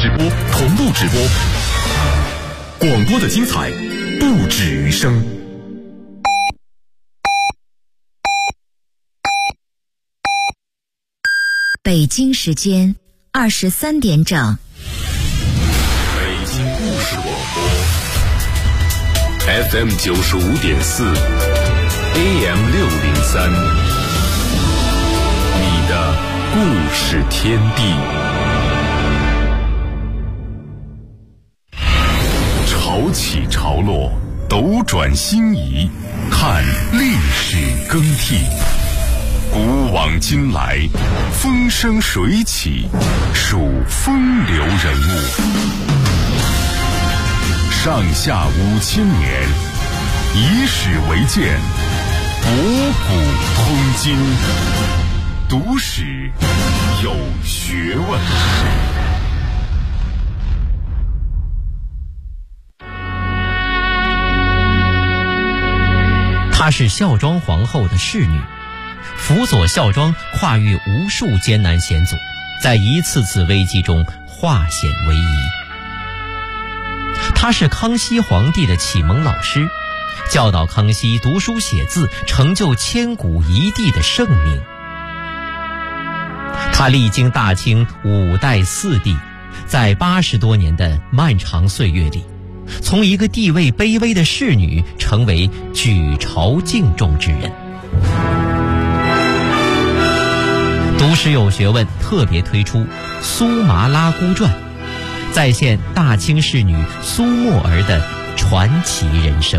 直播同步直播，广播的精彩不止于声。 北京时间23点整。 北京故事广播 FM 95.4 AM 603，你的故事天地。潮起潮落，斗转星移，看历史更替。古往今来，风生水起，数风流人物。上下5000年，以史为鉴，博古通今，读史有学问。 她是孝庄皇后的侍女，辅佐孝庄跨越无数艰难险阻，在一次次危机中化险为夷。她是康熙皇帝的启蒙老师，教导康熙读书写字，成就千古一帝的盛名。她历经大清5代4帝，在80多年的漫长岁月里，从一个地位卑微的侍女成为举朝敬重之人。读史有学问特别推出《苏麻拉姑传》，再现大清侍女苏沫儿的传奇人生。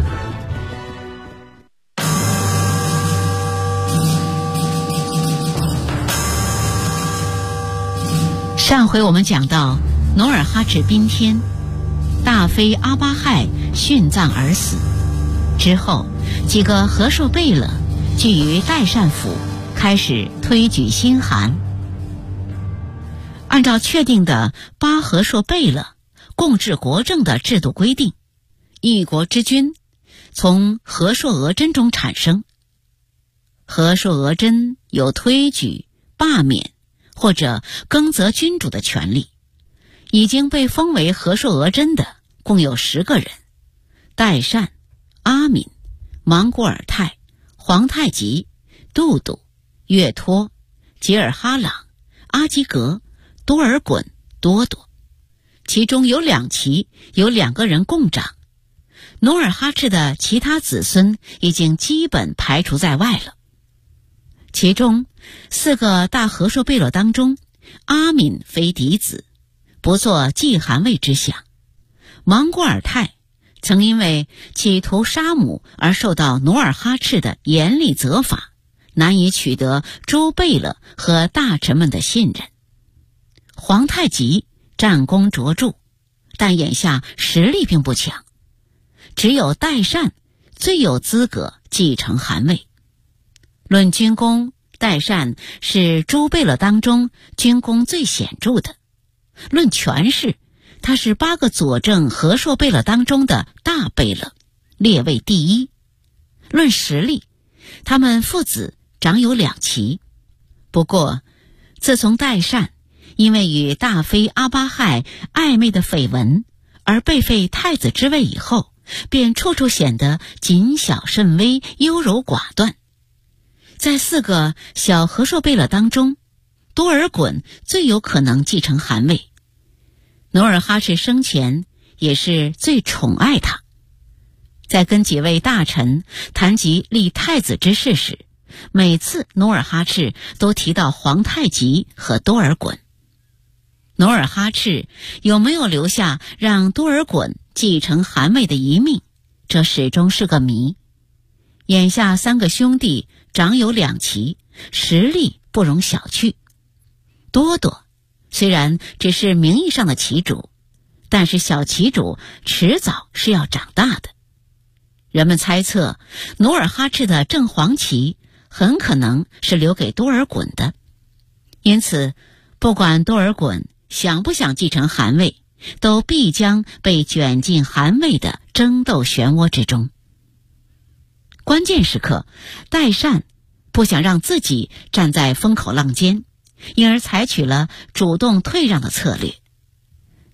上回我们讲到努尔哈赤宾天，大妃阿巴亥殉葬而死之后，几个和硕贝勒聚于代善府，开始推举新汗。按照确定的8和硕贝勒共治国政的制度规定，一国之君从和硕额真中产生。和硕额真有推举、罢免或者更择君主的权利。已经被封为和硕额真的共有10个人：代善、阿敏、莽古尔泰、皇太极、杜度、岳托、吉尔哈朗、阿基格、多尔衮、多铎。其中有2旗有2个人共掌。努尔哈赤的其他子孙已经基本排除在外了。其中4个大和硕贝勒当中，阿敏非嫡子，不做继汗位之想。莽古尔泰曾因为企图杀母而受到努尔哈赤的严厉责罚，难以取得诸贝勒和大臣们的信任。皇太极战功卓著，但眼下实力并不强，只有代善最有资格继承汗位。论军功，代善是诸贝勒当中军功最显著的；论权势，他是8个佐证和硕贝勒当中的大贝勒，列位第一。论实力，他们父子长有2旗。不过自从代善因为与大妃阿巴亥暧昧的绯闻而被废太子之位以后，便处处显得谨小慎微，优柔寡断。在4个小和硕贝勒当中，多尔衮最有可能继承汗位。努尔哈赤生前也是最宠爱他。在跟几位大臣谈及立太子之事时，每次努尔哈赤都提到皇太极和多尔衮。努尔哈赤有没有留下让多尔衮继承汗位的遗命，这始终是个谜。眼下3个兄弟长有2旗，实力不容小觑。多铎虽然只是名义上的旗主，但是小旗主迟早是要长大的。人们猜测努尔哈赤的正黄旗很可能是留给多尔衮的，因此不管多尔衮想不想继承汗位，都必将被卷进汗位的争斗漩涡之中。关键时刻，代善不想让自己站在风口浪尖，因而采取了主动退让的策略。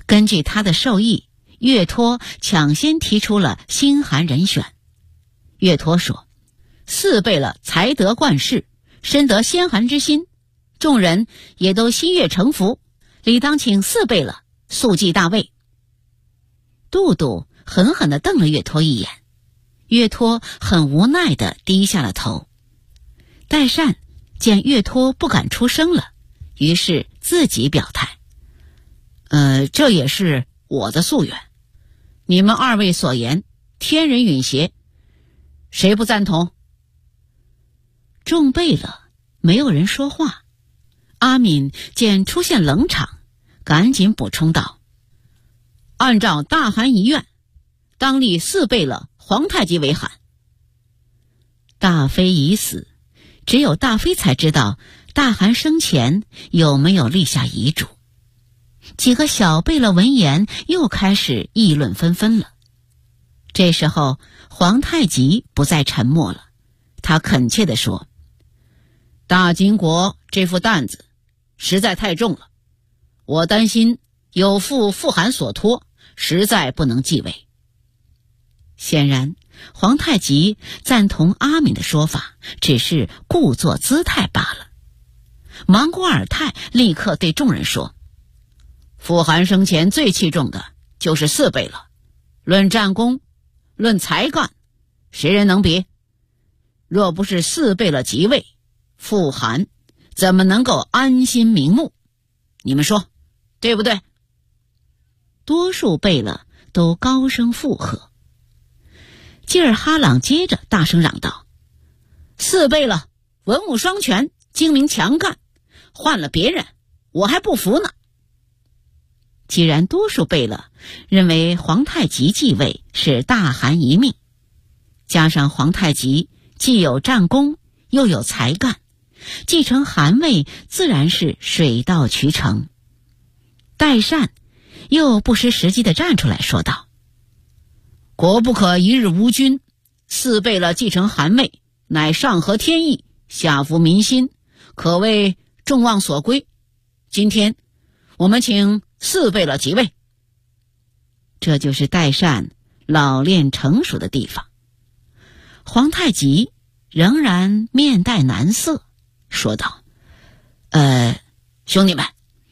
根据他的授意，岳托抢先提出了星寒人选。岳托说，嗣贝勒才德冠世，深得先寒之心，众人也都心悦诚服，理当请嗣贝勒速继大位。都督狠狠地瞪了岳托一眼，岳托很无奈地低下了头。代善见岳托不敢出声了，于是自己表态，这也是我的夙愿。你们二位所言，天人允协，谁不赞同？众贝勒没有人说话。阿敏见出现冷场，赶紧补充道，按照大汗遗愿，当立嗣贝勒皇太极为汗。大妃已死，只有大妃才知道大汗生前有没有立下遗嘱。几个小贝勒闻言又开始议论纷纷了。这时候皇太极不再沉默了，他恳切地说，大金国这副担子实在太重了，我担心有负父汗所托，实在不能继位。显然皇太极赞同阿敏的说法，只是故作姿态罢了。莽古尔泰立刻对众人说，父汗生前最器重的就是嗣贝勒，论战功，论才干，谁人能比？若不是嗣贝勒即位，父汗怎么能够安心瞑目？你们说对不对？多数贝勒都高声附和。济尔哈朗接着大声嚷道，嗣贝勒文武双全，精明强干，换了别人我还不服呢。既然多数贝勒认为皇太极继位是大汗遗命，加上皇太极既有战功又有才干，继承汗位自然是水到渠成。代善又不失时机地站出来说道，国不可一日无君，嗣贝勒继承汗位，乃上合天意，下服民心，可谓众望所归。今天我们请嗣贝勒即位。这就是代善老练成熟的地方。皇太极仍然面带难色，说道，兄弟们，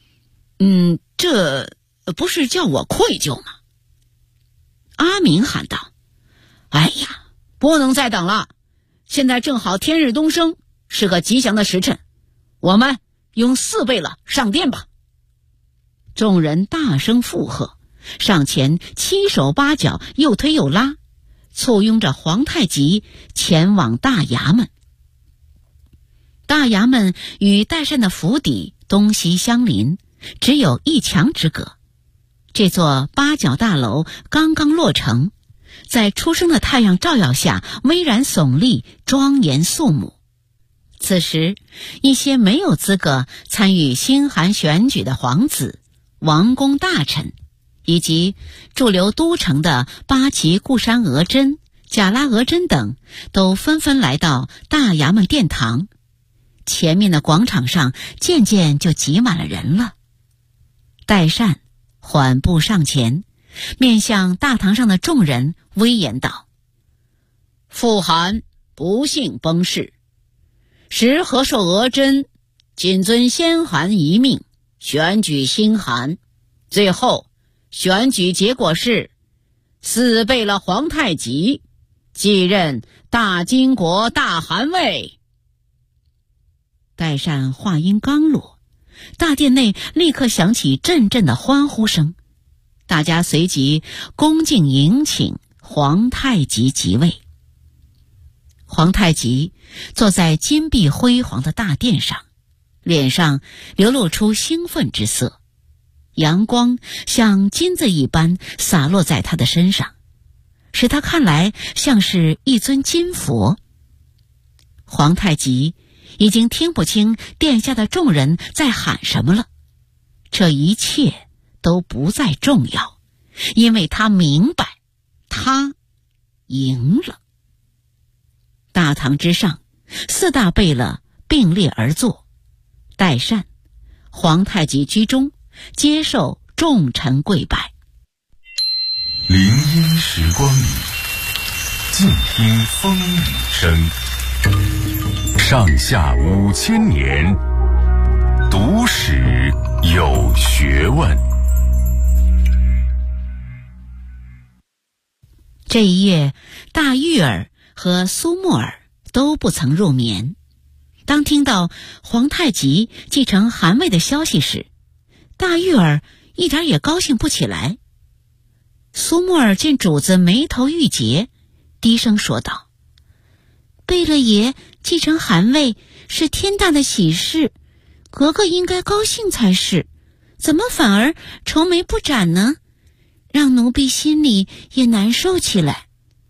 这不是叫我愧疚吗？阿敏喊道，哎呀，不能再等了，现在正好天日东升，是个吉祥的时辰，我们用嗣贝勒上殿吧。众人大声附和，上前七手八脚又推又拉，簇拥着皇太极前往大衙门。大衙门与代善的府邸东西相邻，只有一墙之隔。这座八角大楼刚刚落成，在初升的太阳照耀下巍然耸立，庄严肃穆。此时一些没有资格参与星寒选举的皇子、王公大臣，以及驻留都城的八旗固山额真、贾拉额真等，都纷纷来到大衙门殿堂。前面的广场上渐渐就挤满了人了。代善缓步上前，面向大堂上的众人威严道，父汗不幸崩逝，时和硕额真谨遵先汗遗命，选举新汗，最后选举结果是嗣贝勒皇太极继任大金国大汗位。代善话音刚落，大殿内立刻响起阵阵的欢呼声，大家随即恭敬迎请皇太极即位。皇太极坐在金碧辉煌的大殿上，脸上流露出兴奋之色，阳光像金子一般洒落在他的身上，使他看来像是一尊金佛。皇太极已经听不清殿下的众人在喊什么了，这一切都不再重要，因为他明白，他赢了。大堂之上，四大贝勒并列而坐，代善、皇太极居中，接受众臣跪拜。 林荫时光里，静听风雨声。上下5000年，读史有学问。 这一夜，大玉儿和苏木儿都不曾入眠。当听到皇太极继承汗位的消息时，大玉儿一点也高兴不起来。苏木儿见主子眉头郁结，低声说道：贝勒爷继承汗位是天大的喜事，格格应该高兴才是，怎么反而愁眉不展呢？让奴婢心里也难受起来。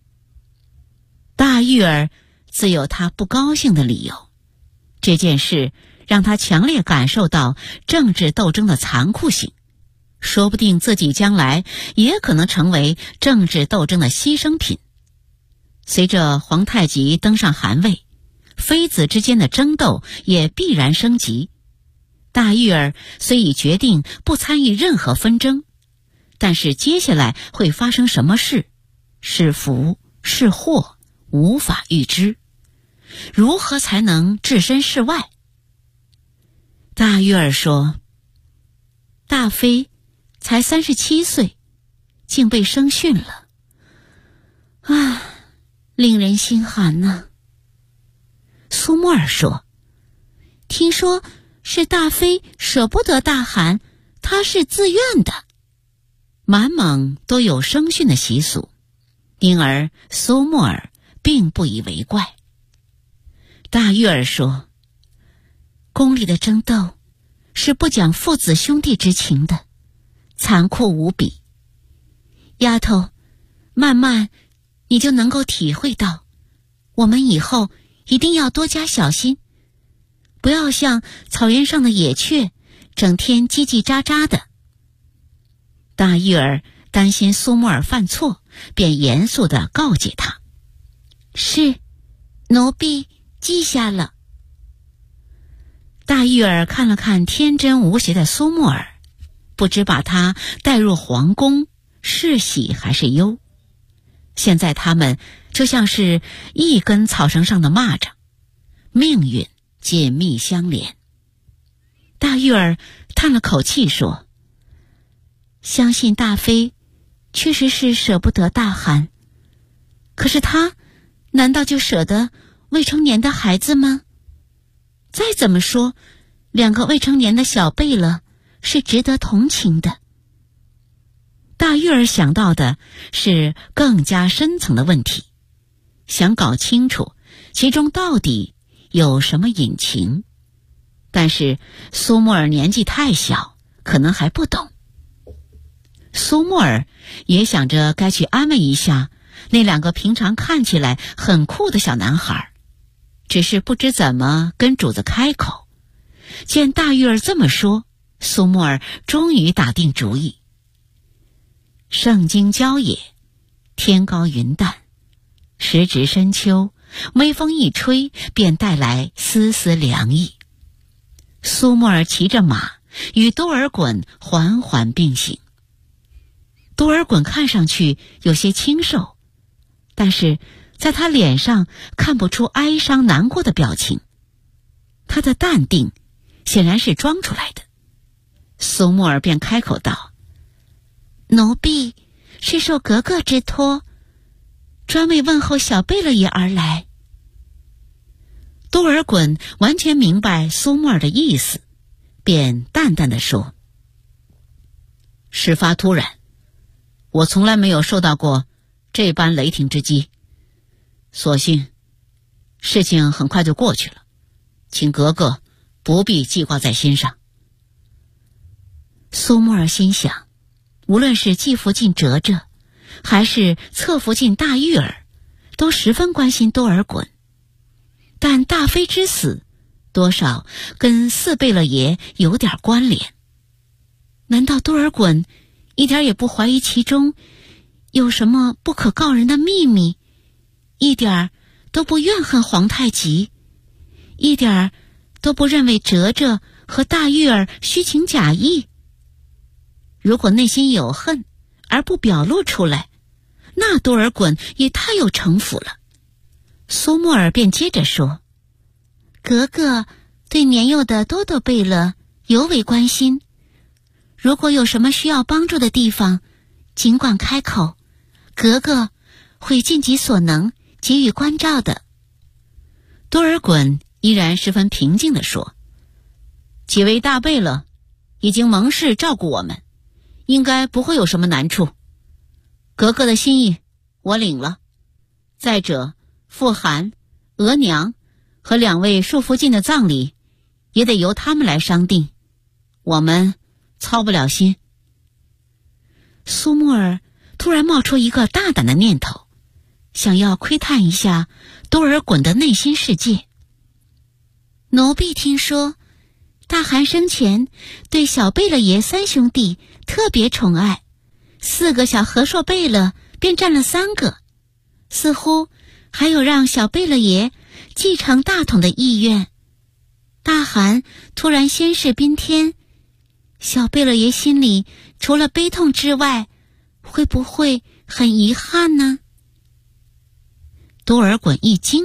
大玉儿自有她不高兴的理由，这件事让她强烈感受到政治斗争的残酷性，说不定自己将来也可能成为政治斗争的牺牲品。随着皇太极登上汗位，妃子之间的争斗也必然升级。大玉儿虽已决定不参与任何纷争，但是接下来会发生什么事，是福是祸，无法预知。如何才能置身事外？大玉儿说：大妃才37岁，竟被生训了，啊，令人心寒呐。苏木儿说：听说是大妃舍不得大汗，她是自愿的。满蒙都有生训的习俗，因而苏木儿并不以为怪。大玉儿说：宫里的争斗是不讲父子兄弟之情的，残酷无比。丫头，慢慢你就能够体会到，我们以后一定要多加小心，不要像草原上的野雀，整天叽叽喳喳的。大玉儿担心苏木儿犯错，便严肃地告诫他：是，奴婢记下了。大玉儿看了看天真无邪的苏木儿，不知把她带入皇宫是喜还是忧。现在他们就像是一根草绳上的蚂蚱，命运紧密相连。大玉儿叹了口气说：相信大妃确实是舍不得大汗，可是她难道就舍得未成年的孩子吗？再怎么说，2个未成年的小贝勒是值得同情的。大玉儿想到的是更加深层的问题，想搞清楚其中到底有什么隐情。但是苏木儿年纪太小，可能还不懂。苏木儿也想着该去安慰一下那2个平常看起来很酷的小男孩，只是不知怎么跟主子开口。见大玉儿这么说，苏木儿终于打定主意。盛京郊野，天高云淡，时值深秋，微风一吹，便带来丝丝凉意。苏木儿骑着马，与多尔衮缓缓并行。多尔衮看上去有些清瘦，但是在他脸上看不出哀伤难过的表情，他的淡定显然是装出来的。苏木儿便开口道：奴婢是受格格之托，专为问候小贝勒爷而来。多尔衮完全明白苏木儿的意思，便淡淡地说：事发突然，我从来没有受到过这般雷霆之击，所幸事情很快就过去了，请格格不必记挂在心上。苏木儿心想，无论是继父敬哲哲，还是侧福晋大玉儿，都十分关心多尔衮。但大妃之死，多少跟四贝勒爷有点关联。难道多尔衮一点也不怀疑其中有什么不可告人的秘密，一点都不怨恨皇太极，一点都不认为哲哲和大玉儿虚情假意？ 如果内心有恨而不表露出来，那多尔衮也太有城府了。苏沫儿便接着说：格格对年幼的多多贝勒尤为关心，如果有什么需要帮助的地方，尽管开口，格格会尽己所能给予关照的。多尔衮依然十分平静地说：几位大贝勒已经盟誓照顾我们，应该不会有什么难处。格格的心意我领了，再者傅寒、额娘和2位束福晋的葬礼也得由他们来商定，我们操不了心。苏沫儿突然冒出一个大胆的念头，想要窥探一下多尔衮的内心世界。奴婢听说大汗生前对小贝勒爷3兄弟特别宠爱，4个小和硕贝勒便占了3个，似乎还有让小贝勒爷继承大统的意愿。大汗突然仙逝宾天，小贝勒爷心里除了悲痛之外，会不会很遗憾呢？多尔衮一惊，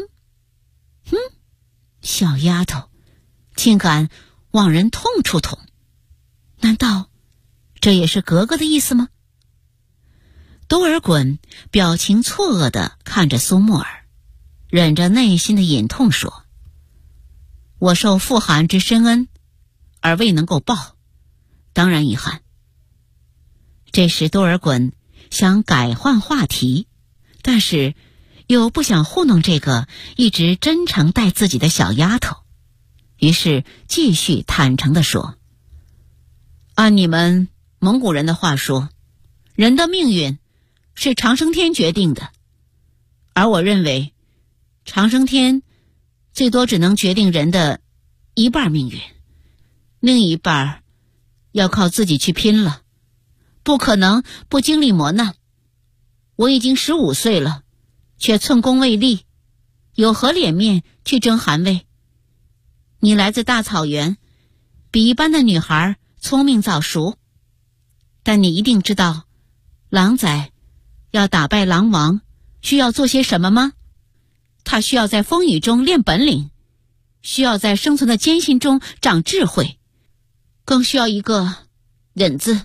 小丫头竟敢往人痛处捅，难道这也是格格的意思吗？多尔衮表情错愕地看着苏沫儿，忍着内心的隐痛说：我受傅寒之深恩而未能够报，当然遗憾。这时多尔衮想改换话题，但是又不想糊弄这个一直真诚待自己的小丫头，于是继续坦诚地说：按你们蒙古人的话说，人的命运是长生天决定的，而我认为长生天最多只能决定人的一半命运，另一半要靠自己去拼了，不可能不经历磨难。我已经15岁了，却寸功未立，有何脸面去争汗位？你来自大草原，比一般的女孩聪明早熟，但你一定知道狼崽要打败狼王需要做些什么吗？他需要在风雨中练本领，需要在生存的艰辛中长智慧，更需要一个忍字。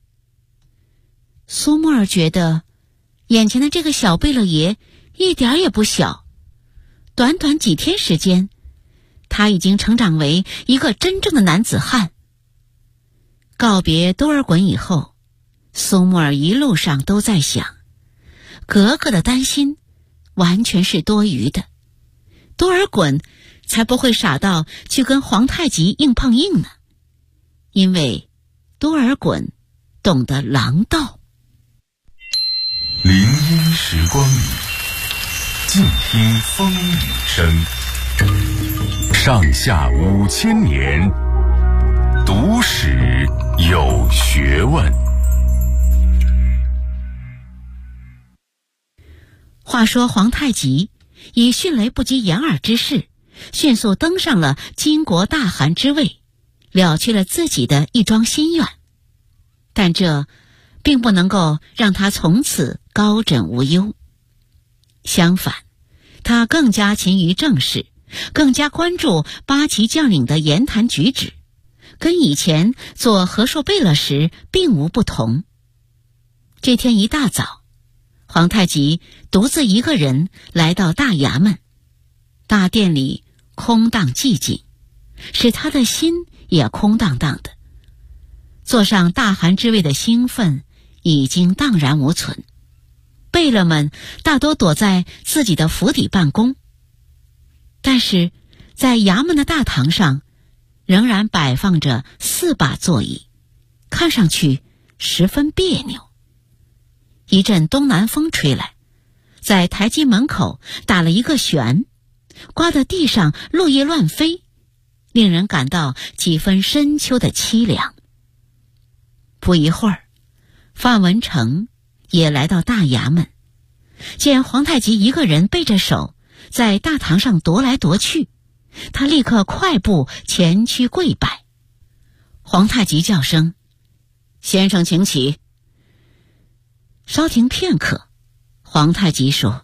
苏沫儿觉得眼前的这个小贝勒爷一点也不小，短短几天时间，他已经成长为一个真正的男子汉。告别多尔衮以后，苏沫儿一路上都在想，格格的担心完全是多余的，多尔衮才不会傻到去跟皇太极硬碰硬呢，因为多尔衮懂得狼道。 林荫时光里，静听风雨声。上下5000年，读史有学问。 话说皇太极以迅雷不及掩耳之势，迅速登上了金国大汗之位，了却了自己的一桩心愿。但这并不能够让他从此高枕无忧，相反，他更加勤于政事，更加关注八旗将领的言谈举止，跟以前做和硕贝勒时并无不同。这天一大早，皇太极独自一个人来到大衙门，大殿里空荡寂静，使他的心也空荡荡的。坐上大汗之位的兴奋已经荡然无存，贝勒们大多躲在自己的府邸办公，但是在衙门的大堂上仍然摆放着4把座椅，看上去十分别扭。一阵东南风吹来，在台基门口打了一个旋，刮得地上落叶乱飞，令人感到几分深秋的凄凉。不一会儿，范文成也来到大衙门，见皇太极一个人背着手在大堂上踱来踱去，他立刻快步前去跪拜。皇太极叫声： 先生请起。稍停片刻，皇太极说：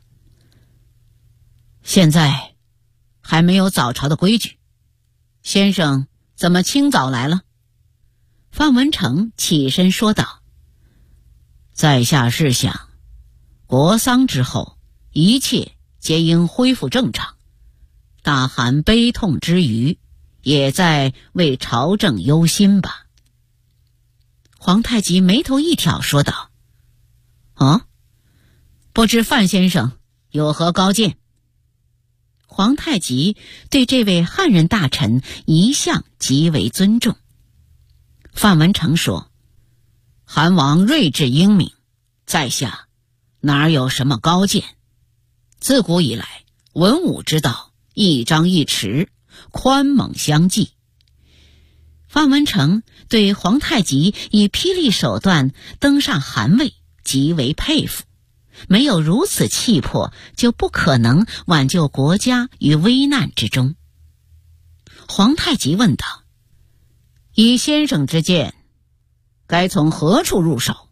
现在还没有早朝的规矩，先生怎么清早来了？范文成起身说道：在下是想，国丧之后，一切皆应恢复正常，大汗悲痛之余，也在为朝政忧心吧。皇太极眉头一挑说道：不知范先生有何高见？皇太极对这位汉人大臣一向极为尊重。范文成说：韩王睿智英明，在下哪有什么高见？自古以来，文武之道一张一弛，宽猛相济。范文成对皇太极以霹雳手段登上汗位极为佩服，没有如此气魄，就不可能挽救国家于危难之中。皇太极问道：以先生之见，该从何处入手？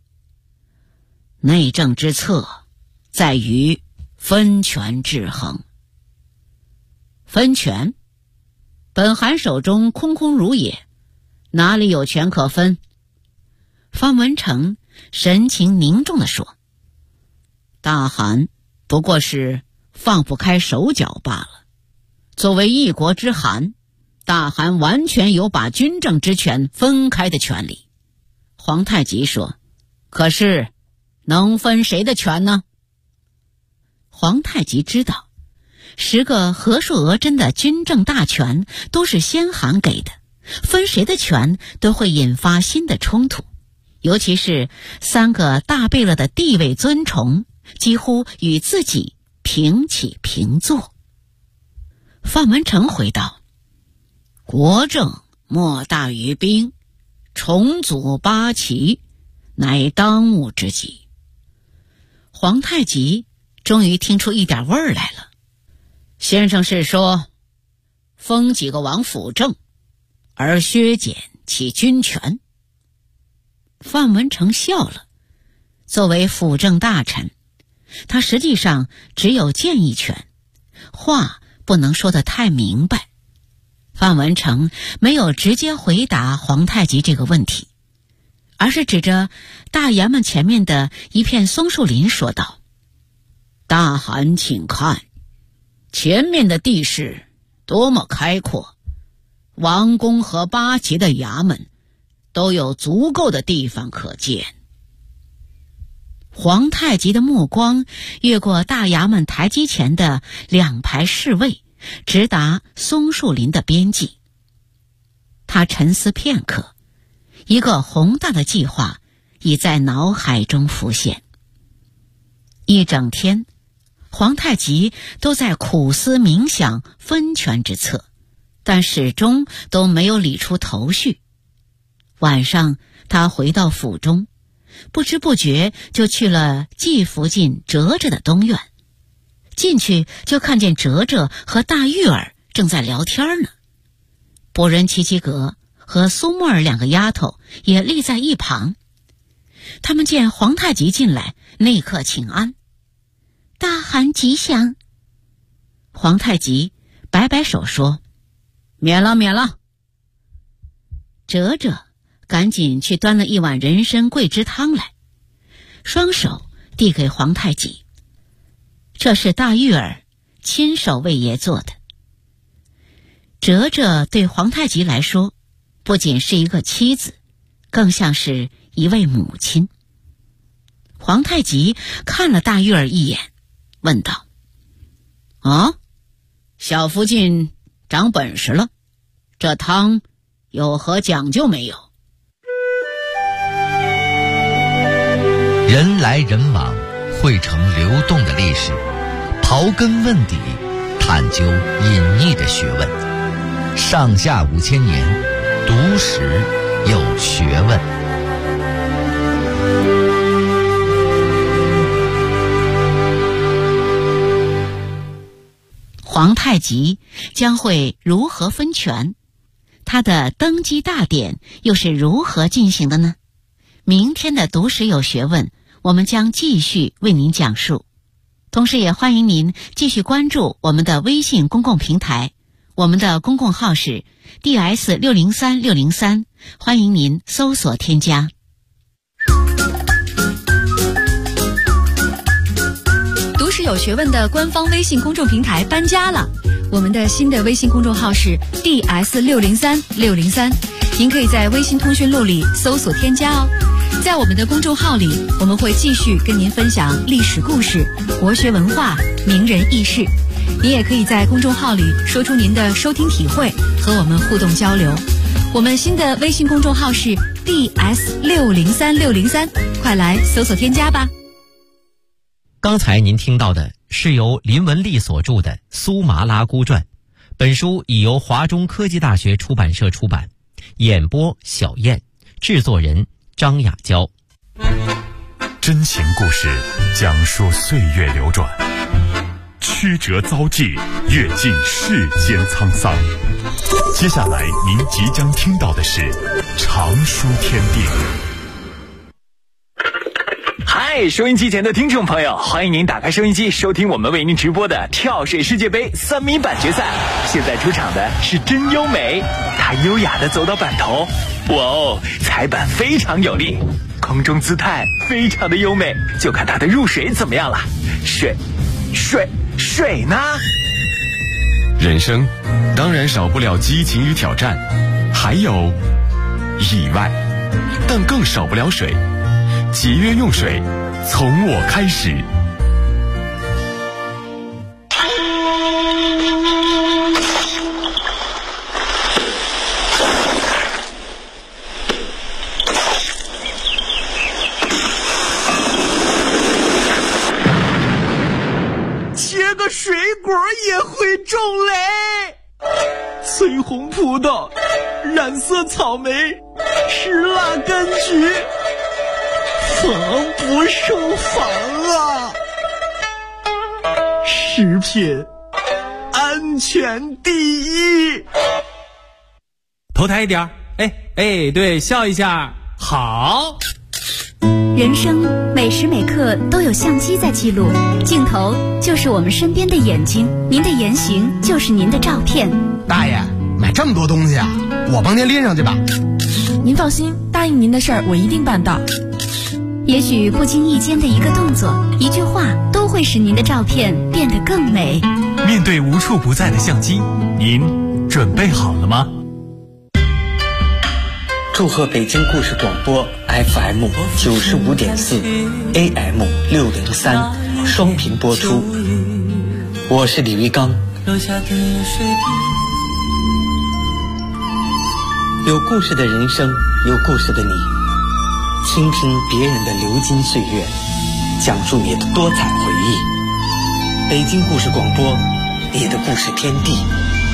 内政之策在于分权制衡。分权？本汗手中空空如也，哪里有权可分？方文成神情凝重地说：大汗不过是放不开手脚罢了。作为一国之汗，大汗完全有把军政之权分开的权利。皇太极说：可是能分谁的权呢？皇太极知道10个和硕俄真的军政大权都是先汗给的，分谁的权都会引发新的冲突，尤其是3个大贝勒的地位尊崇几乎与自己平起平坐。范文成回道：国政莫大于兵，重组八旗乃当务之急。皇太极终于听出一点味儿来了。先生是说封几个王辅政，而削减其军权？范文成笑了。作为辅政大臣，他实际上只有建议权，话不能说得太明白。范文成没有直接回答皇太极这个问题，而是指着大衙门前面的一片松树林说道：大汗请看，前面的地势多么开阔，王宫和八旗的衙门都有足够的地方可见。皇太极的目光越过大衙门台基前的2排侍卫，直达松树林的边际。他沉思片刻，一个宏大的计划已在脑海中浮现。一整天，皇太极都在苦思冥想分权之策，但始终都没有理出头绪。晚上，他回到府中，不知不觉就去了季福晋哲哲的东院。进去就看见哲哲和大玉儿正在聊天呢。博人齐齐格和苏沫儿2个丫头也立在一旁。他们见皇太极进来，立刻请安。大汗吉祥。皇太极摆摆手说：免了免了。哲哲赶紧去端了一碗人参桂枝汤来，双手递给皇太极。这是大玉儿亲手为爷做的。哲哲对皇太极来说，不仅是一个妻子，更像是一位母亲。皇太极看了大玉儿一眼，问道：小福晋长本事了，这汤有何讲究没有？ 人来人往，汇成流动的历史，刨根问底，探究隐匿的学问。上下5000年，读史有学问。 皇太极将会如何分权？他的登基大典又是如何进行的呢？ 明天的读史有学问，我们将继续为您讲述。同时也欢迎您继续关注我们的微信公共平台，我们的公共号是 DS603603，欢迎您搜索添加。 读史有学问的官方微信公众平台搬家了，我们的新的微信公众号是 DS603603，您可以在微信通讯录里搜索添加哦。在我们的公众号里，我们会继续跟您分享历史故事、国学文化、名人轶事。您也可以在公众号里说出您的收听体会，和我们互动交流。我们新的微信公众号是 DS603603，快来搜索添加吧。 刚才您听到的是由林文丽所著的《苏麻拉姑传》，本书已由华中科技大学出版社出版，演播小燕，制作人张雅娇。 真情故事讲述岁月流转，曲折遭际，阅尽世间沧桑。接下来您即将听到的是常书天地。 嗨，收音机前的听众朋友，欢迎您打开收音机，收听我们为您直播的跳水世界杯3米板决赛。现在出场的是真优美，她优雅地走到板头，哇哦，踩板非常有力，空中姿态非常的优美，就看她的入水怎么样了。水呢？ 人生当然少不了激情与挑战，还有意外，但更少不了水。节约用水，从我开始。 切个水果也会中雷，翠红葡萄，染色草莓，石蜡柑橘，防不胜防啊！食品安全第一。 头抬一点，对，笑一下，好。 人生每时每刻都有相机在记录，镜头就是我们身边的眼睛，您的言行就是您的照片。 大爷，买这么多东西啊，我帮您拎上去吧。 您放心，答应您的事儿我一定办到。 也许不经意间的一个动作、一句话，都会使您的照片变得更美。 面对无处不在的相机，您准备好了吗？ 祝贺北京故事广播 FM 95.4 AM 603双频播出，我是李维刚。有故事的人生，有故事的你，倾听别人的流金岁月，讲述你的多彩回忆。北京故事广播，你的故事天地。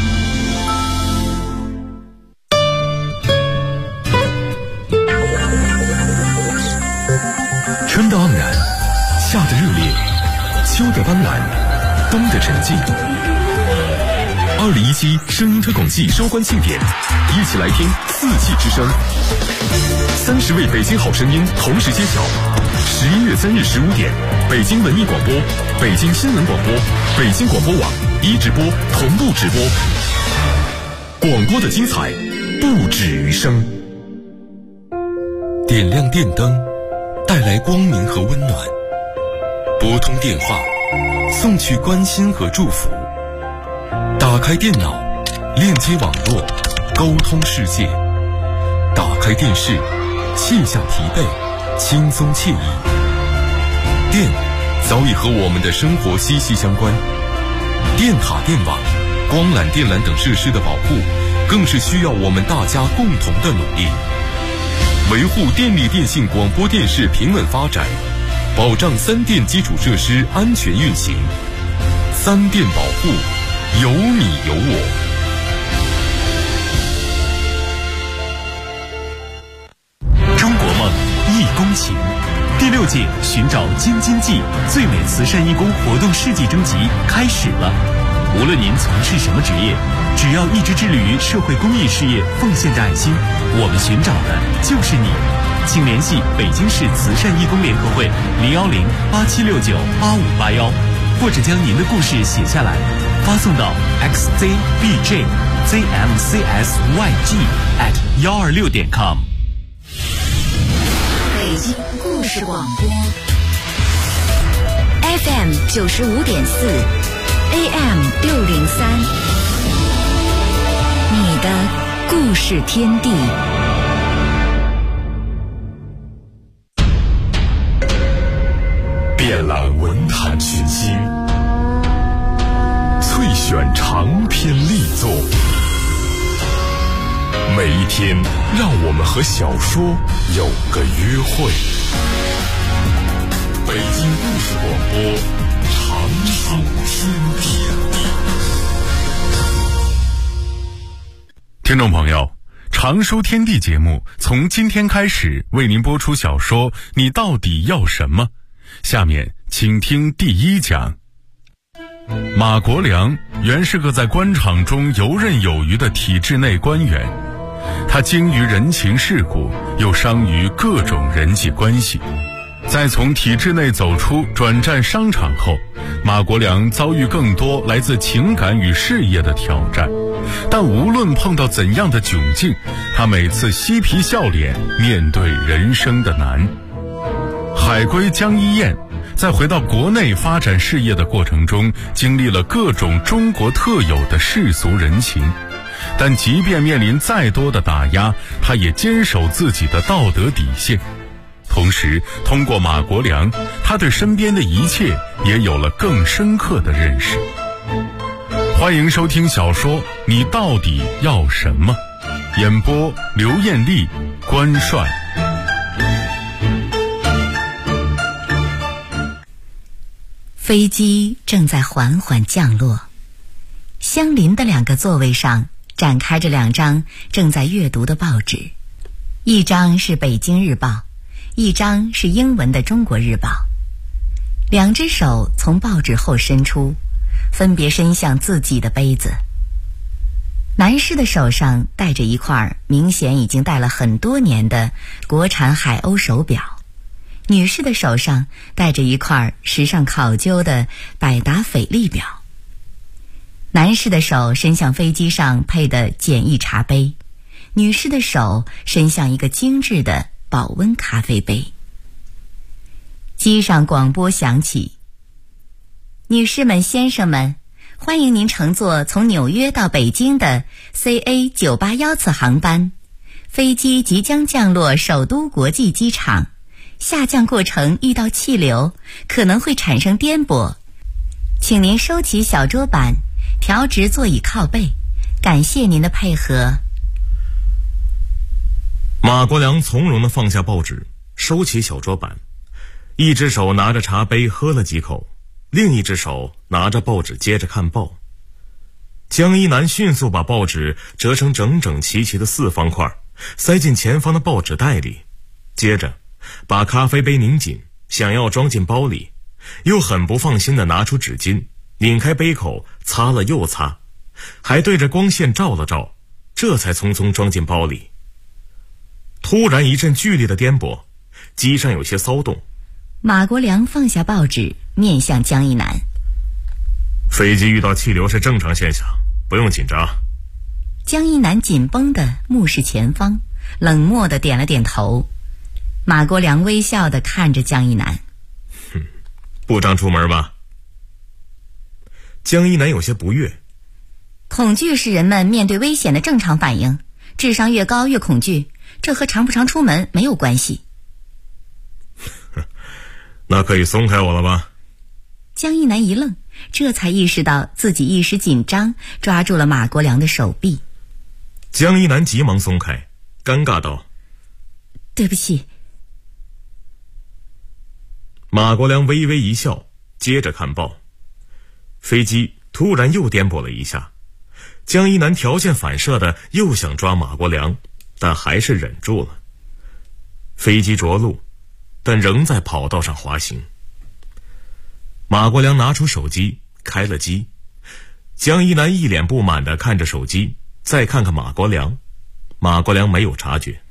春的盎然，夏的热烈，秋的斑斓，冬的沉静。2017声音推广季收官庆典，一起来听四季之声。30位北京好声音同时揭晓。11月3日15点，北京文艺广播、北京新闻广播、北京广播网一直播同步直播。广播的精彩不止于声。点亮电灯，带来光明和温暖；拨通电话，送去关心和祝福；打开电脑，链接网络，沟通世界；打开电视，卸下疲惫，轻松惬意。电早已和我们的生活息息相关，电塔、电网、光缆、电缆等设施的保护，更是需要我们大家共同的努力。维护电力电信广播电视平稳发展，保障3电基础设施安全运行。3电保护，有你有我。 中国梦，义工情。第6届寻找京津冀最美慈善义工活动世纪征集开始了。无论您从事什么职业，只要一直致力于社会公益事业，奉献着爱心，我们寻找的就是你。 请联系北京市慈善义工联合会010-8769-8581，或者将您的故事写下来，发送到 xzbjzmcsyg@126.com。 北京故事广播 FM 95.4 AM 603，你的故事天地。 遍览文坛群星，萃选长篇力作，每一天让我们和小说有个约会。北京故事广播，长寿天地。听众朋友，长收天地节目从今天开始为您播出小说《你到底要什么》。下面请听第一讲。马国良原是个在官场中游刃有余的体制内官员，他精于人情世故，又伤于各种人际关系。在从体制内走出转战商场后，马国良遭遇更多来自情感与事业的挑战，但无论碰到怎样的窘境，他每次嬉皮笑脸面对人生的难。海归江一燕在回到国内发展事业的过程中，经历了各种中国特有的世俗人情，但即便面临再多的打压，他也坚守自己的道德底线。同时通过马国良，他对身边的一切也有了更深刻的认识。欢迎收听小说《你到底要什么》，演播刘艳丽、关帅。 飞机正在缓缓降落，相邻的两个座位上展开着两张正在阅读的报纸，一张是北京日报，一张是英文的中国日报。两只手从报纸后伸出，分别伸向自己的杯子。男士的手上戴着一块明显已经戴了很多年的国产海鸥手表，女士的手上戴着一块时尚考究的百达翡丽表。男士的手伸向飞机上配的简易茶杯，女士的手伸向一个精致的保温咖啡杯。机上广播响起：女士们、先生们，欢迎您乘坐从纽约到北京的 CA981 次航班，飞机即将降落首都国际机场，下降过程遇到气流，可能会产生颠簸，请您收起小桌板，调直座椅靠背，感谢您的配合。 马国良从容地放下报纸，收起小桌板，一只手拿着茶杯喝了几口，另一只手拿着报纸接着看报。江一南迅速把报纸折成整整齐齐的四方块，塞进前方的报纸袋里，接着把咖啡杯拧紧，想要装进包里，又很不放心地拿出纸巾，拧开杯口，擦了又擦，还对着光线照了照，这才匆匆装进包里。突然一阵剧烈的颠簸，机上有些骚动。 马国良放下报纸，面向江一南： 飞机遇到气流是正常现象，不用紧张。 江一南紧绷地目视前方，冷漠地点了点头。马国良微笑地看着江一南： 不常出门吧？江一南有些不悦。 恐惧是人们面对危险的正常反应，智商越高越恐惧，这和常不常出门没有关系。 那可以松开我了吧？ 江一南一愣，这才意识到自己一时紧张，抓住了马国良的手臂。 江一南急忙松开，尴尬道： 对不起。 马国良微微一笑，接着看报。飞机突然又颠簸了一下，江一南条件反射的又想抓马国良，但还是忍住了。飞机着陆，但仍在跑道上滑行。马国良拿出手机开了机，江一南一脸不满地看着手机，再看看马国良。马国良没有察觉。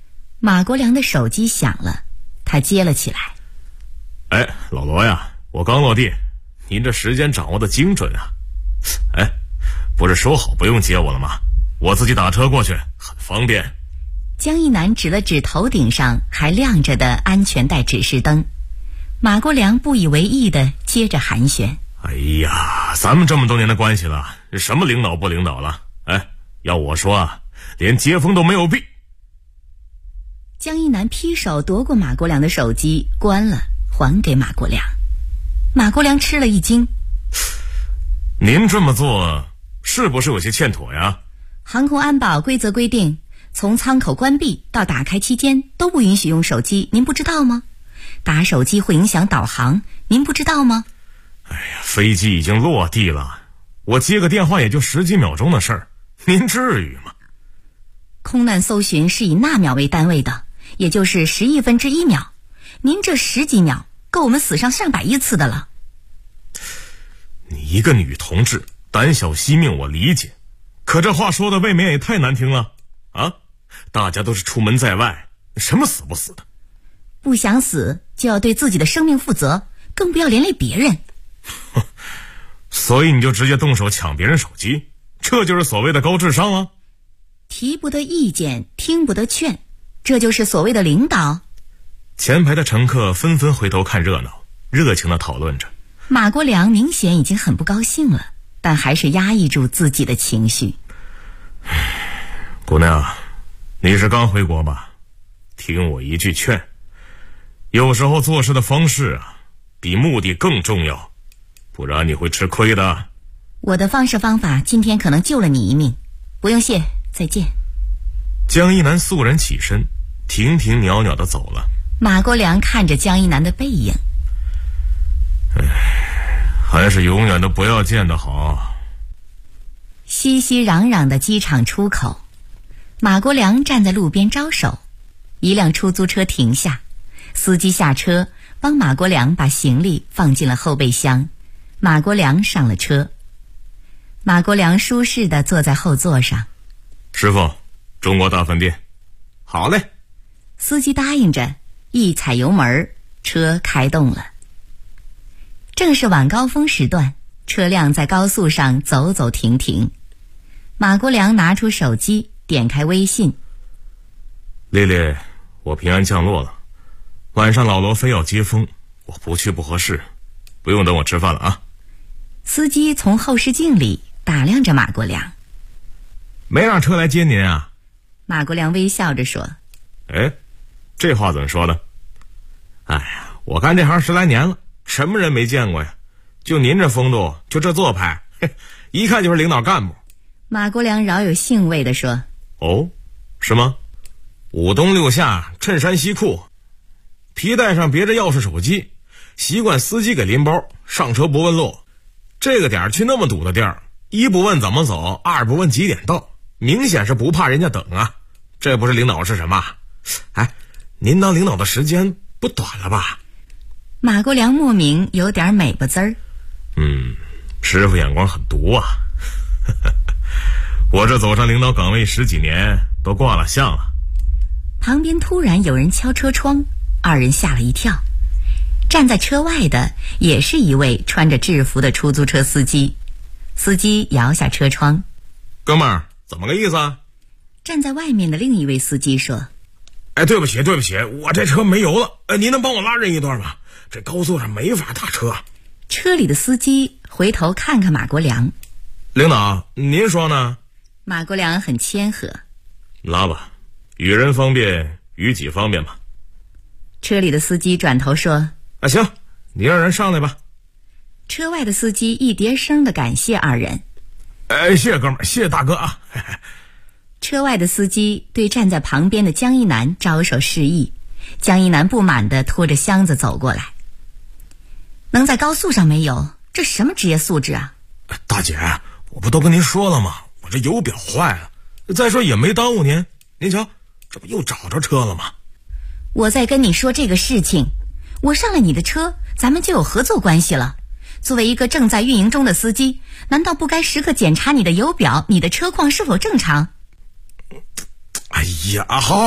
马国良的手机响了，他接了起来。 哎，老罗呀，我刚落地，您这时间掌握的精准啊。哎，不是说好不用接我了吗？我自己打车过去，很方便。 江一南指了指头顶上还亮着的安全带指示灯。马国良不以为意地接着寒暄。 哎呀，咱们这么多年的关系了，什么领导不领导了？哎，要我说啊，连接风都没有必。 江一南劈手夺过马国良的手机，关了，还给马国良。马国良吃了一惊。 您这么做是不是有些欠妥呀？ 航空安保规则规定，从舱口关闭到打开期间都不允许用手机，您不知道吗？打手机会影响导航，您不知道吗？ 哎呀，飞机已经落地了，我接个电话也就10几秒钟的事儿，您至于吗？ 空难搜寻是以纳秒为单位的，也就是10亿分之1秒。您这10几秒够我们死上上百亿次的了。 你一个女同志胆小惜命我理解，可这话说的未免也太难听了啊！大家都是出门在外，什么死不死的？ 不想死就要对自己的生命负责，更不要连累别人。 所以你就直接动手抢别人手机，这就是所谓的高智商啊？ 提不得意见，听不得劝，这就是所谓的领导。 前排的乘客纷纷回头看热闹，热情地讨论着。 马国良明显已经很不高兴了，但还是压抑住自己的情绪。 姑娘，你是刚回国吧？听我一句劝，有时候做事的方式啊，比目的更重要，不然你会吃亏的。 我的方式方法今天可能救了你一命，不用谢，再见。 江一南肃然起身，停停袅袅地走了。 马国良看着江一南的背影， 还是永远都不要见得好。 熙熙攘攘的机场出口，马国良站在路边招手，一辆出租车停下，司机下车帮马国良把行李放进了后备箱，马国良上了车。马国良舒适地坐在后座上。 师傅，中国大饭店。好嘞。 司机答应着，一踩油门，车开动了。正是晚高峰时段，车辆在高速上走走停停。马国良拿出手机，点开微信。 丽丽，我平安降落了，晚上老罗非要接风，我不去不合适，不用等我吃饭了啊。 司机从后视镜里打量着马国良。 没让车来接您啊？ 马国良微笑着说。 哎，这话怎么说的？哎呀，我干这行10来年了，什么人没见过呀？就您这风度，就这做派，一看就是领导干部。 马国良饶有兴味地说。 哦，是吗？5冬6夏，衬衫西裤，皮带上别着钥匙手机，习惯司机给拎包，上车不问路。这个点儿去那么堵的地儿，一不问怎么走，二不问几点到，明显是不怕人家等啊。这不是领导是什么？哎，您当领导的时间不短了吧？ 马国良莫名有点美不滋儿。 师傅眼光很毒啊。我这走上领导岗位10几年，都挂了相了。 旁边突然有人敲车窗，二人吓了一跳。站在车外的也是一位穿着制服的出租车司机。司机摇下车窗。 哥们儿，怎么个意思啊？ 站在外面的另一位司机说。 哎，对不起，我这车没油了，您能帮我拉人一段吗？这高速上没法打车。 车里的司机回头看看马国良。 领导，您说呢？ 马国良很谦和。 拉吧，与人方便，与己方便吧。 车里的司机转头说。 啊，行，你让人上来吧。 车外的司机一叠声地感谢二人。 谢谢哥们儿，谢谢大哥啊。 车外的司机对站在旁边的江一南招手示意，江一南不满地拖着箱子走过来。能在高速上没油，这什么职业素质啊？ 大姐，我不都跟您说了吗？我这油表坏了，再说也没耽误您。您瞧，这不又找着车了吗？ 我在跟你说这个事情，我上了你的车，咱们就有合作关系了。作为一个正在运营中的司机，难道不该时刻检查你的油表，你的车况是否正常？ 哎呀，好，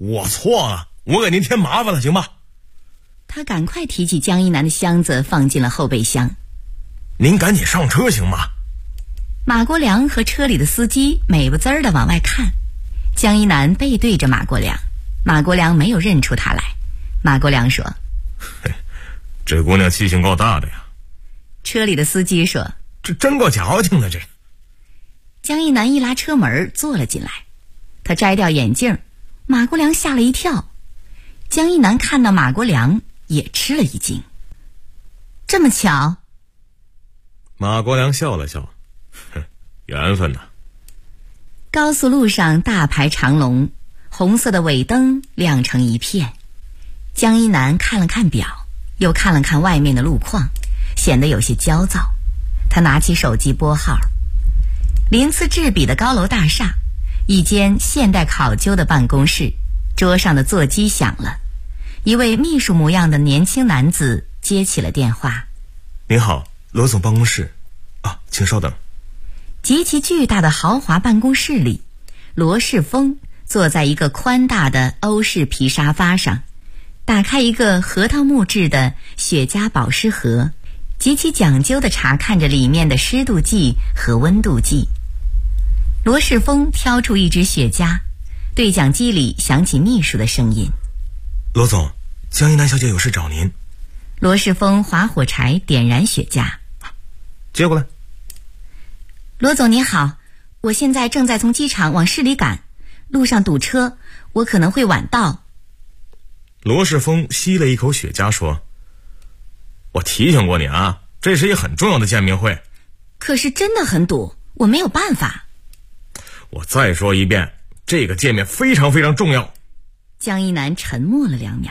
我错了，我给您添麻烦了，行吧？ 他赶快提起江一南的箱子放进了后备箱。 您赶紧上车行吗？ 马国良和车里的司机美不滋儿地往外看，江一南背对着马国良，马国良没有认出他来。马国良说： 这姑娘气性够大的呀。 车里的司机说： 这真够矫情的这。 江一南一拉车门坐了进来，他摘掉眼镜，马国良吓了一跳。江一南看到马国良也吃了一惊。这么巧？ 马国良笑了笑，缘分呐。 高速路上大排长龙，红色的尾灯亮成一片。江一南看了看表，又看了看外面的路况，显得有些焦躁。他拿起手机拨号。鳞次栉比的高楼大厦，一间现代考究的办公室，桌上的座机响了。一位秘书模样的年轻男子接起了电话。 您好，罗总办公室。啊，请稍等。 极其巨大的豪华办公室里，罗世峰坐在一个宽大的欧式皮沙发上，打开一个核桃木质的雪茄保湿盒，极其讲究地查看着里面的湿度计和温度计。罗世峰挑出一支雪茄，对讲机里响起秘书的声音： 罗总，江一南小姐有事找您。 罗世峰划火柴点燃雪茄， 接过来。 罗总您好，我现在正在从机场往市里赶，路上堵车，我可能会晚到。 罗世峰吸了一口雪茄说：我提醒过你啊，这是一很重要的见面会。 可是真的很堵，我没有办法。 我再说一遍，这个见面非常非常重要。 江一南沉默了2秒。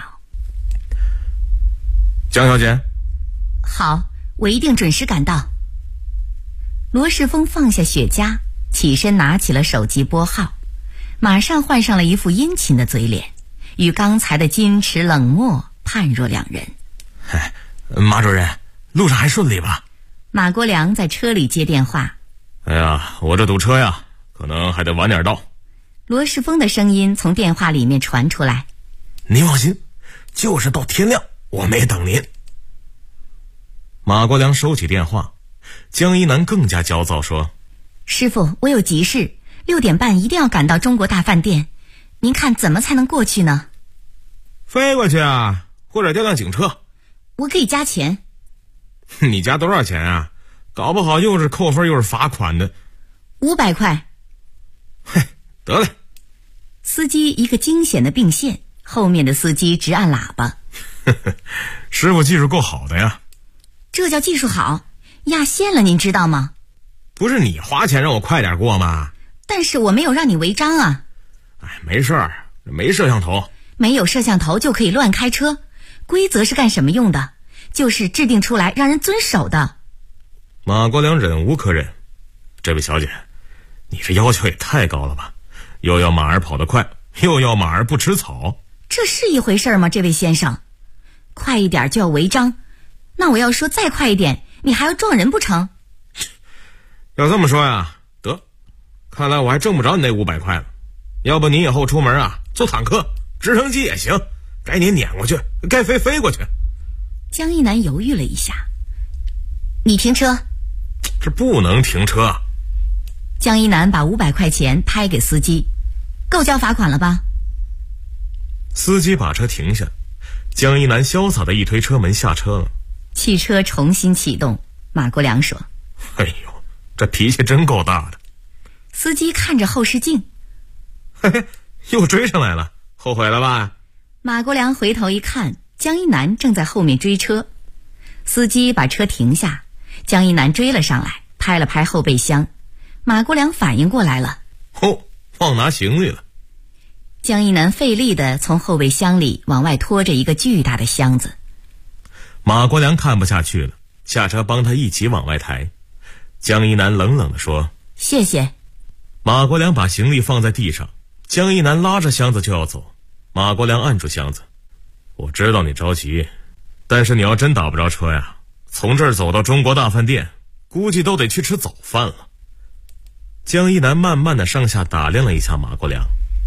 江小姐。 好，我一定准时赶到。罗世峰放下雪茄，起身拿起了手机拨号，马上换上了一副殷勤的嘴脸，与刚才的矜持冷漠判若两人。 马主任，路上还顺利吧？ 马国良在车里接电话。 哎呀，我这堵车呀，可能还得晚点到。 罗世峰的声音从电话里面传出来。 您放心，就是到天亮，我没等您。马国良收起电话，江一南更加焦躁说： 师傅，我有急事，6点半一定要赶到中国大饭店，您看怎么才能过去呢？ 飞过去啊，或者调辆警车。 我可以加钱。 你加多少钱啊？搞不好又是扣分又是罚款的。 500块。 嘿，得嘞。 司机一个惊险的并线，后面的司机直按喇叭。 师傅技术够好的呀。 这叫技术好，压线了您知道吗？ 不是你花钱让我快点过吗？ 但是我没有让你违章啊。 没事儿，没摄像头。 没有摄像头就可以乱开车，规则是干什么用的？就是制定出来让人遵守的。 马国良忍无可忍，这位小姐，你这要求也太高了吧，又要马儿跑得快，又要马儿不吃草。 这是一回事吗？这位先生，快一点就要违章，那我要说再快一点，你还要撞人不成？ 要这么说呀，得，看来我还挣不着你那500块了。要不你以后出门啊，坐坦克、直升机也行，该你撵过去，该飞过去。 江一南犹豫了一下，你停车。 这不能停车。 江一南把500块钱拍给司机，够交罚款了吧？ 司机把车停下，江一南潇洒的一推车门下车了。 汽车重新启动，马国良说： 哎呦，这脾气真够大的。 司机看着后视镜， 嘿嘿，又追上来了，后悔了吧？ 马国良回头一看，江一南正在后面追车。司机把车停下，江一南追了上来，拍了拍后备箱。马国良反应过来了， 忘拿行李了。 江一南费力地从后备箱里往外拖着一个巨大的箱子。 马国良看不下去了，下车帮他一起往外抬。江一南冷冷地说： 谢谢。 马国良把行李放在地上，江一南拉着箱子就要走。马国良按住箱子：我知道你着急，但是你要真打不着车呀，从这儿走到中国大饭店，估计都得去吃早饭了。江一南慢慢地上下打量了一下马国良。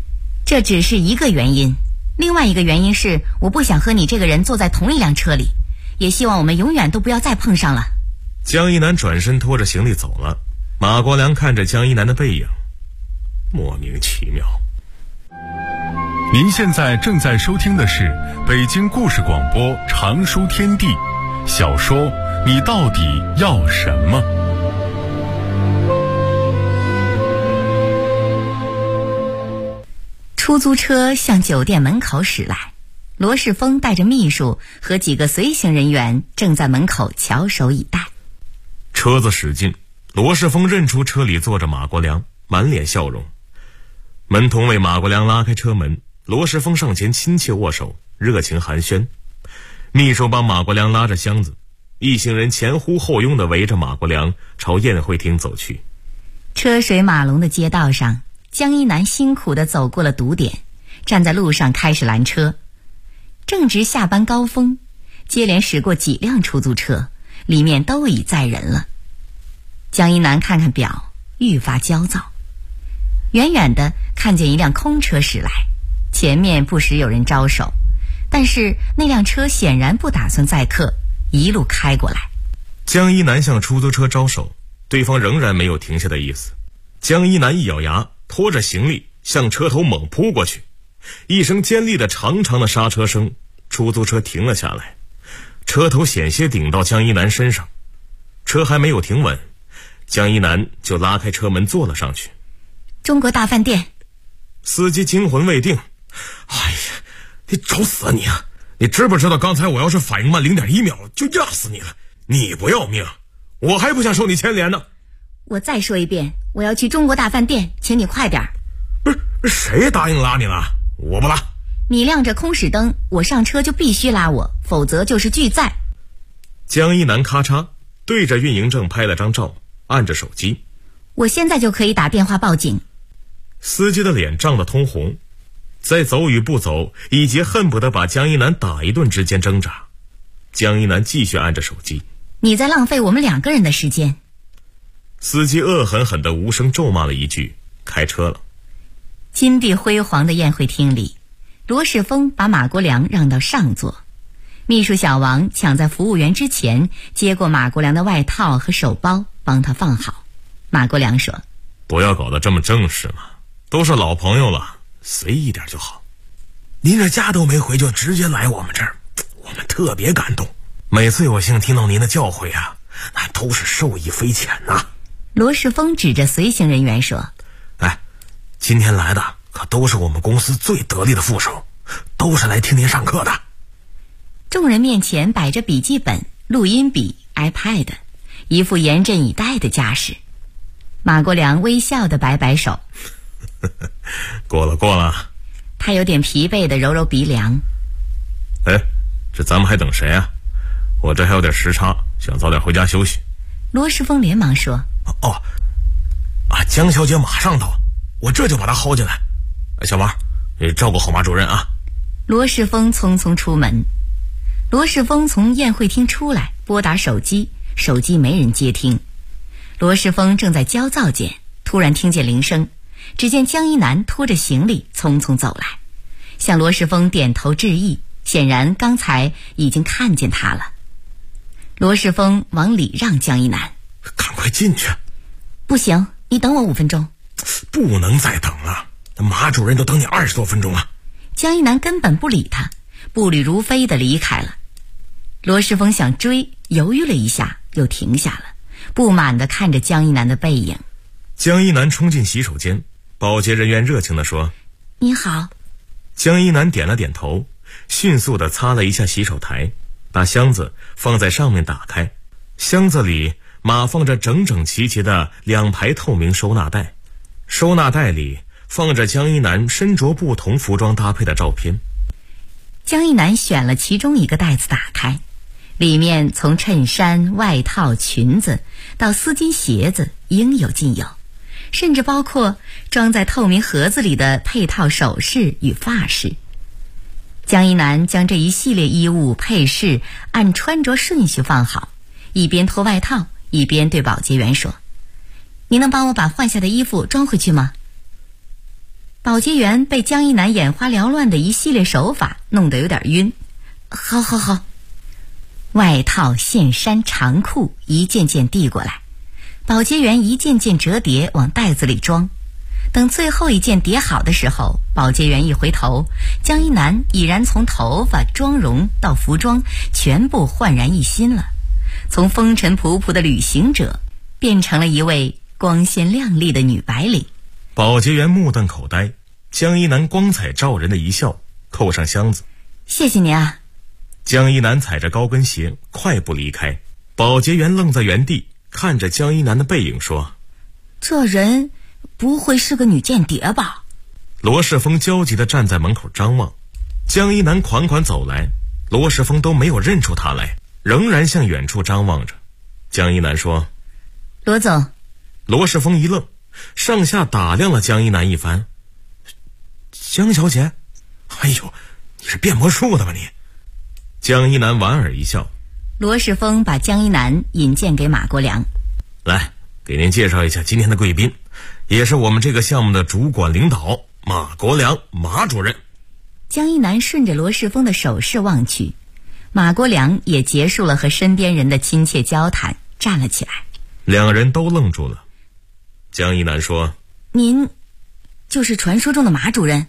这只是一个原因，另外一个原因是我不想和你这个人坐在同一辆车里，也希望我们永远都不要再碰上了。 江一南转身拖着行李走了，马国良看着江一南的背影，莫名其妙。 您现在正在收听的是北京故事广播长书天地小说《你到底要什么》。 出租车向酒店门口驶来，罗世峰带着秘书和几个随行人员正在门口翘首以待。 车子驶近，罗世峰认出车里坐着马国良，满脸笑容。门童为马国良拉开车门，罗世峰上前亲切握手，热情寒暄。秘书帮马国良拉着箱子，一行人前呼后拥地围着马国良朝宴会厅走去。 车水马龙的街道上，江一南辛苦地走过了堵点，站在路上开始拦车。正值下班高峰，接连驶过几辆出租车，里面都已载人了。江一南看看表，愈发焦躁。远远地看见一辆空车驶来，前面不时有人招手，但是那辆车显然不打算载客，一路开过来。 江一南向出租车招手，对方仍然没有停下的意思。江一南一咬牙，拖着行李向车头猛扑过去，一声尖利的长长的刹车声，出租车停了下来，车头险些顶到江一南身上。车还没有停稳，江一南就拉开车门坐了上去。 中国大饭店。 司机惊魂未定，哎呀，你找死啊你啊！你知不知道刚才我要是反应慢0.1秒就压死你了？你不要命，我还不想受你牵连呢。 我再说一遍，我要去中国大饭店，请你快点。 不是，谁答应拉你了？我不拉。 你亮着空驶灯，我上车就必须拉我，否则就是拒载。 江一南咔嚓对着运营证拍了张照，按着手机。 我现在就可以打电话报警。 司机的脸涨得通红，在走与不走以及恨不得把江一南打一顿之间挣扎。江一南继续按着手机。 你在浪费我们2个人的时间。 司机恶狠狠地无声咒骂了一句，开车了。 金碧辉煌的宴会厅里，罗世峰把马国良让到上座，秘书小王抢在服务员之前接过马国良的外套和手包，帮他放好。马国良说： 不要搞得这么正式嘛，都是老朋友了，随意点就好。 您这家都没回就直接来我们这儿，我们特别感动。每次有幸听到您的教诲啊，那都是受益匪浅呐。 罗世峰指着随行人员说： 哎，今天来的可都是我们公司最得力的副手，都是来听您上课的。 众人面前摆着笔记本、录音笔、iPad， 一副严阵以待的架势。马国良微笑地摆摆手过了。 他有点疲惫地揉揉鼻梁。 哎，这咱们还等谁啊？我这还有点时差，想早点回家休息。 罗世峰连忙说： 江小姐马上到，我这就把她薅进来。小王，你照顾好马主任啊。 罗世峰匆匆出门。罗世峰从宴会厅出来，拨打手机，手机没人接听。罗世峰正在焦躁间，突然听见铃声，只见江一南拖着行李匆匆走来，向罗世峰点头致意，显然刚才已经看见他了。罗世峰往里让江一南： 赶快进去。 不行，你等我5分钟。 不能再等了，马主任都等你20多分钟了。 江一南根本不理他，步履如飞地离开了。罗世峰想追，犹豫了一下，又停下了，不满地看着江一南的背影。 江一南冲进洗手间，保洁人员热情地说： 你好。 江一南点了点头，迅速地擦了一下洗手台，把箱子放在上面打开。箱子里码放着整整齐齐的2排透明收纳袋，收纳袋里放着江一南身着不同服装搭配的照片。 江一南选了其中一个袋子打开，里面从衬衫、外套、裙子到丝巾鞋子应有尽有，甚至包括装在透明盒子里的配套首饰与发饰。江一南将这一系列衣物配饰按穿着顺序放好，一边脱外套一边对保洁员说：你能帮我把换下的衣服装回去吗？ 保洁员被江一南眼花缭乱的一系列手法弄得有点晕。好，外套、线衫、长裤一件件递过来，保洁员一件件折叠往袋子里装。等最后一件叠好的时候，保洁员一回头，江一南已然从头发、妆容到服装全部焕然一新了，从风尘仆仆的旅行者变成了一位光鲜亮丽的女白领。 保洁员目瞪口呆，江一南光彩照人的一笑，扣上箱子。 谢谢您啊。 江一南踩着高跟鞋快步离开，保洁员愣在原地，看着江一南的背影说： 这人不会是个女间谍吧？ 罗世峰焦急地站在门口张望，江一南款款走来，罗世峰都没有认出他来，仍然向远处张望着。江一南说： 罗总。 罗世峰一愣，上下打量了江一南一番。江小姐？哎呦，你是变魔术的吧你？江一南莞尔一笑。 罗世峰把江一南引荐给马国良。 来，给您介绍一下今天的贵宾，也是我们这个项目的主管领导马国良，马主任。 江一南顺着罗世峰的手势望去，马国良也结束了和身边人的亲切交谈，站了起来。 两人都愣住了。江一南说： 您就是传说中的马主任？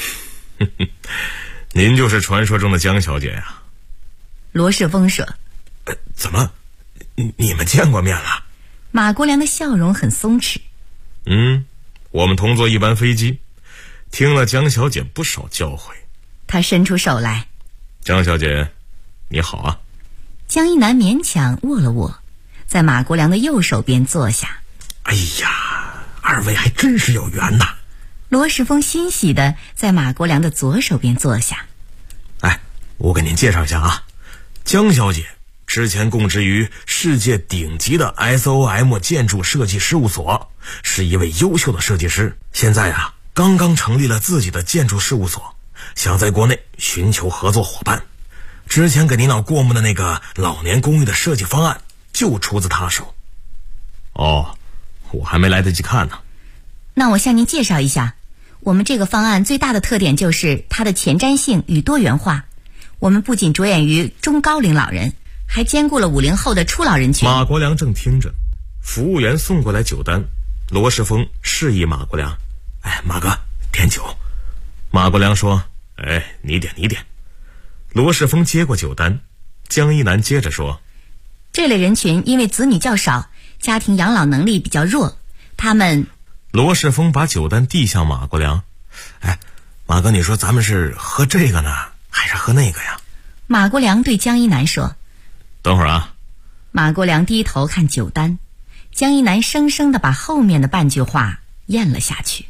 您就是传说中的江小姐呀。 罗世峰说： 怎么你们见过面了？ 马国良的笑容很松弛。 我们同坐一班飞机，听了江小姐不少教诲。 他伸出手来。 江小姐你好啊。 江一南勉强握了握，在马国良的右手边坐下。 哎呀，二位还真是有缘呐。 罗世峰欣喜地在马国良的左手边坐下。 哎，我给您介绍一下啊，江小姐之前供职于世界顶级的 SOM 建筑设计事务所，是一位优秀的设计师。现在啊，刚刚成立了自己的建筑事务所，想在国内寻求合作伙伴。之前给您老过目的那个老年公寓的设计方案就出自他手。 哦，我还没来得及看呢。 那我向您介绍一下，我们这个方案最大的特点就是它的前瞻性与多元化。我们不仅着眼于中高龄老人，还兼顾了50后的初老人群。 马国良正听着，服务员送过来酒单，罗世峰示意马国良： 哎，马哥，点酒。 马国良说：哎，你点。罗世峰接过酒单，江一南接着说： 这类人群因为子女较少，家庭养老能力比较弱，他们…… 罗世峰把酒单递向马国良。 哎，马哥，你说咱们是喝这个呢，还是喝那个呀？ 马国良对江一南说。 等会儿啊。 马国良低头看酒单，江一南生生地把后面的半句话咽了下去。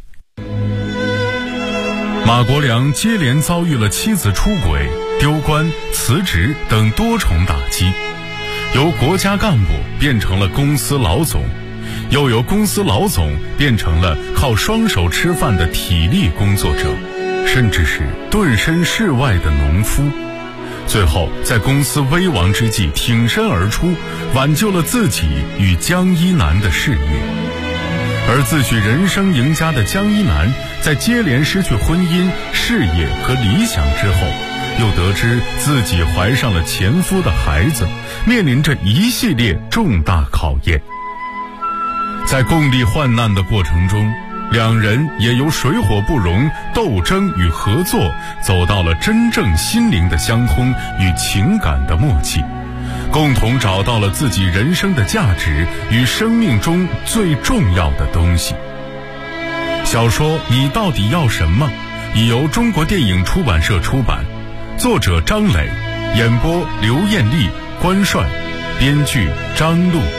马国良接连遭遇了妻子出轨、丢官、辞职等多重打击，由国家干部变成了公司老总，又由公司老总变成了靠双手吃饭的体力工作者，甚至是顿身事外的农夫。最后在公司危亡之际挺身而出，挽救了自己与江一南的事业。而自诩人生赢家的江一南，在接连失去婚姻、事业和理想之后，又得知自己怀上了前夫的孩子，面临着一系列重大考验。在共历患难的过程中，两人也由水火不容、斗争与合作，走到了真正心灵的相通与情感的默契，共同找到了自己人生的价值与生命中最重要的东西。小说《你到底要什么》已由中国电影出版社出版，作者张磊，演播刘艳丽、关帅，编剧张璐。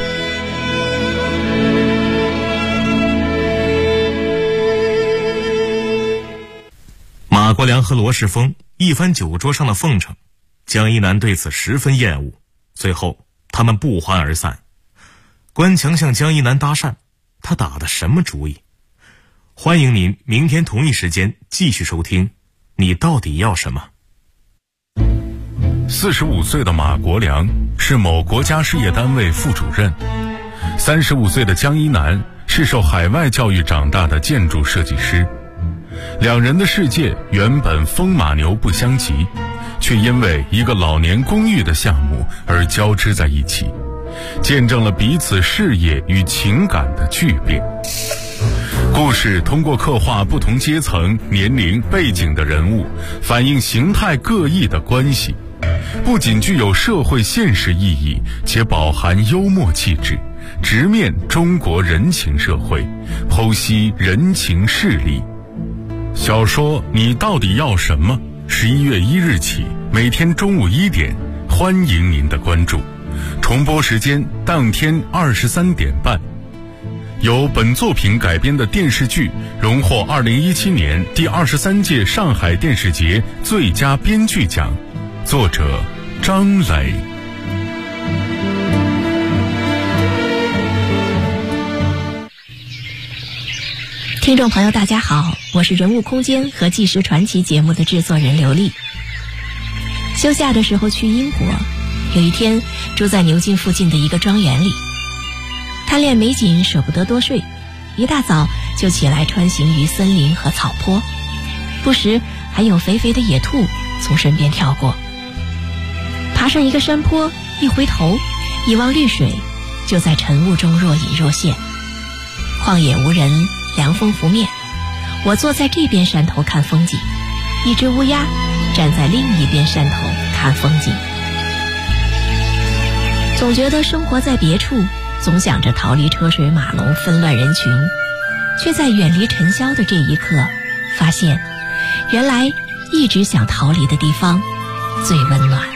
马国良和罗世峰一番酒桌上的奉承，江一南对此十分厌恶。最后他们不欢而散。关强向江一南搭讪，他打的什么主意？欢迎您明天同一时间继续收听《你到底要什么》。 45岁的马国良是某国家事业单位副主任，35岁的江一南是受海外教育长大的建筑设计师。 两人的世界原本风马牛不相及，却因为一个老年公寓的项目而交织在一起，见证了彼此事业与情感的巨变。故事通过刻画不同阶层、年龄、背景的人物，反映形态各异的关系，不仅具有社会现实意义，且饱含幽默气质，直面中国人情社会，剖析人情势力。小说《你到底要什么》11月1日起，每天中午1点，欢迎您的关注。重播时间当天23点半。由本作品改编的电视剧荣获2017年第23届上海电视节最佳编剧奖，作者张磊。 听众朋友大家好，我是人物空间和纪实传奇节目的制作人刘丽。休假的时候去英国，有一天住在牛津附近的一个庄园里，贪恋美景舍不得多睡，一大早就起来穿行于森林和草坡，不时还有肥肥的野兔从身边跳过。爬上一个山坡，一回头一望绿水，就在晨雾中若隐若现。旷野无人，凉风拂面，我坐在这边山头看风景，一只乌鸦站在另一边山头看风景。总觉得生活在别处，总想着逃离车水马龙纷乱人群，却在远离尘嚣的这一刻，发现原来一直想逃离的地方最温暖。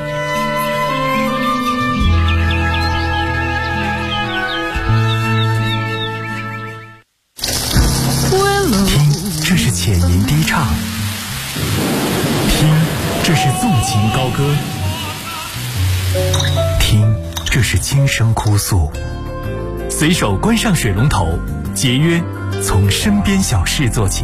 听，这是浅吟低唱；听，这是纵情高歌；听，这是轻声哭诉。随手关上水龙头，节约从身边小事做起。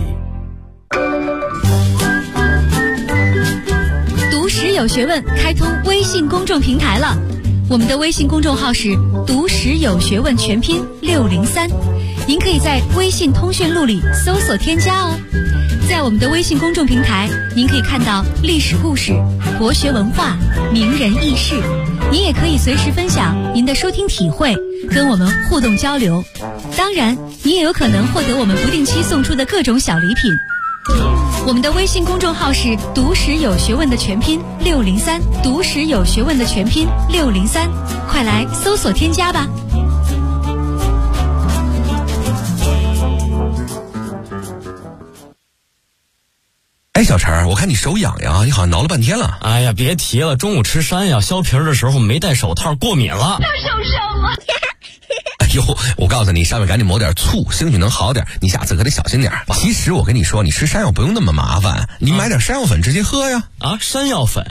读史有学问开通微信公众平台了，我们的微信公众号是读史有学问全拼603，您可以在微信通讯录里搜索添加哦。在我们的微信公众平台，您可以看到历史故事、国学文化、名人轶事，您也可以随时分享您的收听体会，跟我们互动交流。当然，你也有可能获得我们不定期送出的各种小礼品。我们的微信公众号是读史有学问的全拼603，读史有学问的全拼603，快来搜索添加吧。 哎，小陈，我看你手痒痒，你好像挠了半天了。 哎呀，别提了，中午吃山药削皮的时候没戴手套，过敏了。 受伤了。 哎呦，我告诉你，上面赶紧抹点醋，兴许能好点。你下次可得小心点。其实我跟你说，你吃山药不用那么麻烦，你买点山药粉直接喝呀。 啊，山药粉。